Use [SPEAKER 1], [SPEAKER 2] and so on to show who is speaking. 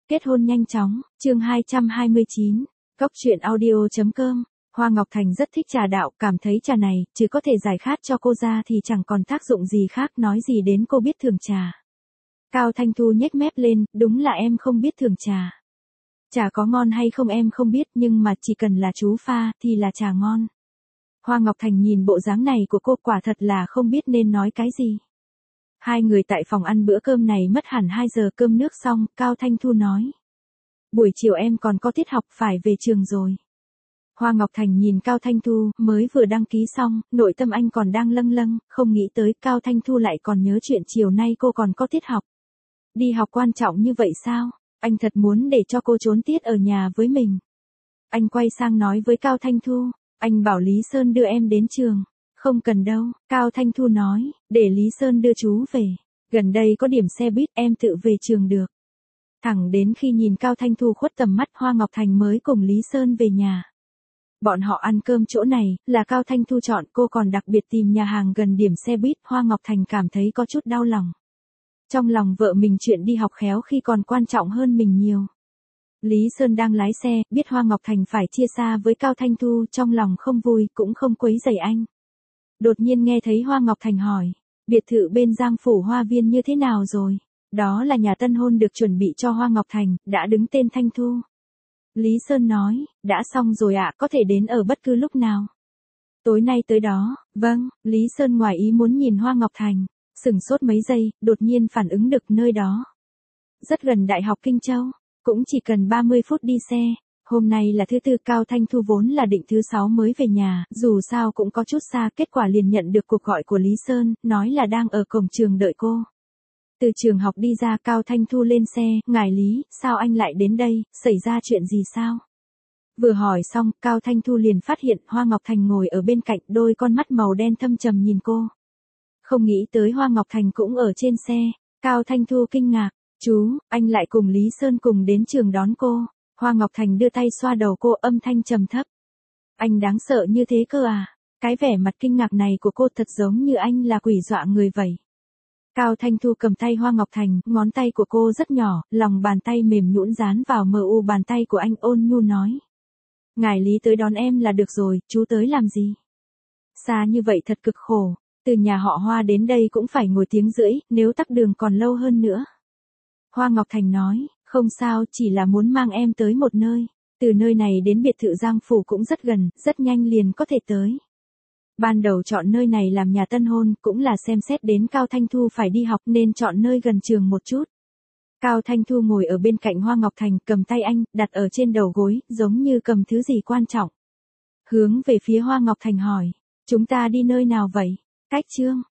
[SPEAKER 1] Kết hôn nhanh chóng, chương 229, Cốc truyện audio.com. Hoa Ngọc Thành rất thích trà đạo, cảm thấy trà này, chứ có thể giải khát cho cô ra thì chẳng còn tác dụng gì khác, nói gì đến cô biết thưởng trà. Cao Thanh Thu nhếch mép lên, đúng là em không biết thưởng trà. Trà có ngon hay không em không biết, nhưng mà chỉ cần là chú pha, thì là trà ngon. Hoa Ngọc Thành nhìn bộ dáng này của cô quả thật là không biết nên nói cái gì. Hai người tại phòng ăn bữa cơm này mất hẳn 2 giờ, cơm nước xong, Cao Thanh Thu nói. Buổi chiều em còn có tiết học, phải về trường rồi. Hoa Ngọc Thành nhìn Cao Thanh Thu, mới vừa đăng ký xong, nội tâm anh còn đang lâng lâng, không nghĩ tới Cao Thanh Thu lại còn nhớ chuyện chiều nay cô còn có tiết học. Đi học quan trọng như vậy sao? Anh thật muốn để cho cô trốn tiết ở nhà với mình. Anh quay sang nói với Cao Thanh Thu, anh bảo Lý Sơn đưa em đến trường. Không cần đâu, Cao Thanh Thu nói, để Lý Sơn đưa chú về. Gần đây có điểm xe buýt, em tự về trường được. Thẳng đến khi nhìn Cao Thanh Thu khuất tầm mắt, Hoa Ngọc Thành mới cùng Lý Sơn về nhà. Bọn họ ăn cơm chỗ này, là Cao Thanh Thu chọn, cô còn đặc biệt tìm nhà hàng gần điểm xe buýt. Hoa Ngọc Thành cảm thấy có chút đau lòng. Trong lòng vợ mình chuyện đi học khéo khi còn quan trọng hơn mình nhiều. Lý Sơn đang lái xe, biết Hoa Ngọc Thành phải chia xa với Cao Thanh Thu, trong lòng không vui, cũng không quấy rầy anh. Đột nhiên nghe thấy Hoa Ngọc Thành hỏi, biệt thự bên Giang Phủ Hoa Viên như thế nào rồi? Đó là nhà tân hôn được chuẩn bị cho Hoa Ngọc Thành, đã đứng tên Thanh Thu. Lý Sơn nói, đã xong rồi ạ, có thể đến ở bất cứ lúc nào. Tối nay tới đó, vâng, Lý Sơn ngoài ý muốn nhìn Hoa Ngọc Thành, sửng sốt mấy giây, đột nhiên phản ứng được nơi đó. Rất gần Đại học Kinh Châu, cũng chỉ cần 30 phút đi xe. Hôm nay là thứ tư, Cao Thanh Thu vốn là định thứ 6 mới về nhà, dù sao cũng có chút xa, kết quả liền nhận được cuộc gọi của Lý Sơn, nói là đang ở cổng trường đợi cô. Từ trường học đi ra, Cao Thanh Thu lên xe, ngài Lý, sao anh lại đến đây, xảy ra chuyện gì sao? Vừa hỏi xong, Cao Thanh Thu liền phát hiện Hoa Ngọc Thành ngồi ở bên cạnh, đôi con mắt màu đen thâm trầm nhìn cô. Không nghĩ tới Hoa Ngọc Thành cũng ở trên xe. Cao Thanh Thu kinh ngạc, chú, anh lại cùng Lý Sơn cùng đến trường đón cô. Hoa Ngọc Thành đưa tay xoa đầu cô, âm thanh trầm thấp. Anh đáng sợ như thế cơ à? Cái vẻ mặt kinh ngạc này của cô thật giống như anh là quỷ dọa người vậy. Cao Thanh Thu cầm tay Hoa Ngọc Thành, ngón tay của cô rất nhỏ, lòng bàn tay mềm nhũn dán vào mờ u bàn tay của anh, ôn nhu nói. Ngài Lý tới đón em là được rồi, chú tới làm gì? Xa như vậy thật cực khổ, từ nhà họ Hoa đến đây cũng phải ngồi tiếng rưỡi, nếu tắc đường còn lâu hơn nữa. Hoa Ngọc Thành nói, không sao, chỉ là muốn mang em tới một nơi. Từ nơi này đến biệt thự Giang Phủ cũng rất gần, rất nhanh liền có thể tới. Ban đầu chọn nơi này làm nhà tân hôn, cũng là xem xét đến Cao Thanh Thu phải đi học nên chọn nơi gần trường một chút. Cao Thanh Thu ngồi ở bên cạnh Hoa Ngọc Thành, cầm tay anh, đặt ở trên đầu gối, giống như cầm thứ gì quan trọng. Hướng về phía Hoa Ngọc Thành hỏi, chúng ta đi nơi nào vậy? Cách Trương,